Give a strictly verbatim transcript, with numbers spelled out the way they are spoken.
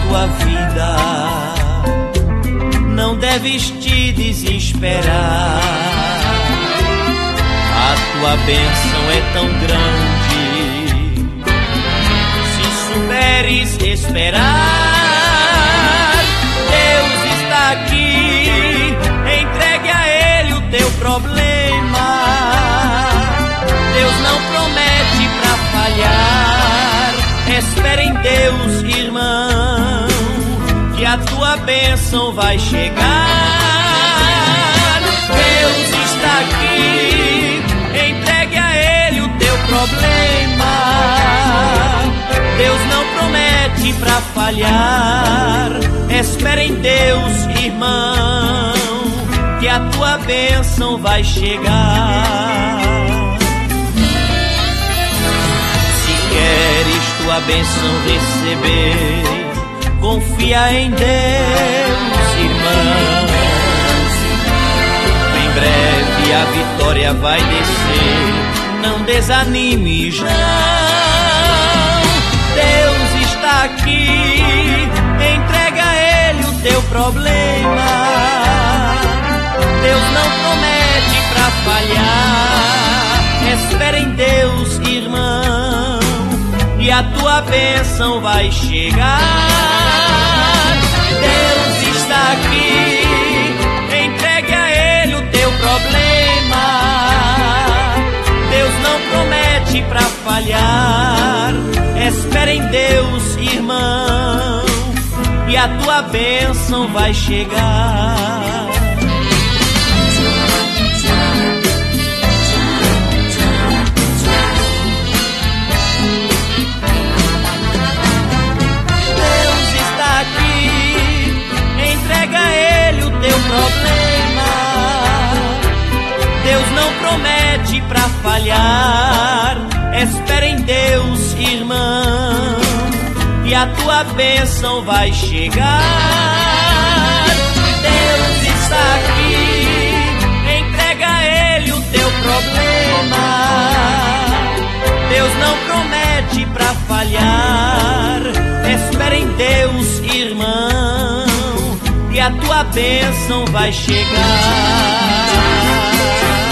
tua vida, não deves te desesperar. A tua bênção é tão grande, se souberes esperar. Deus está aqui, entregue a Ele o teu problema. Deus não promete pra falhar. Espera em Deus, irmão, que a tua bênção vai chegar. Deus está aqui, entregue a Ele o teu problema. Deus não promete pra falhar. Espera em Deus, irmão, que a tua bênção vai chegar. Se queres tua bênção receber, confia em Deus, irmão. Em breve a vitória vai descer, não desanimes, não. Deus está aqui, entrega a Ele o teu problema. Deus não promete pra falhar. Espera em Deus, irmão, e a tua bênção vai chegar. Deus está aqui, entregue a Ele o teu problema. Deus não promete pra falhar. Espera em Deus, irmão, e a tua bênção vai chegar. Problema, Deus não promete pra falhar. Espera em Deus, irmão, e a tua bênção vai chegar. Deus está aqui, entrega a Ele o teu problema. Deus não promete pra falhar. Espera em Deus, irmão, e a tua bênção vai chegar.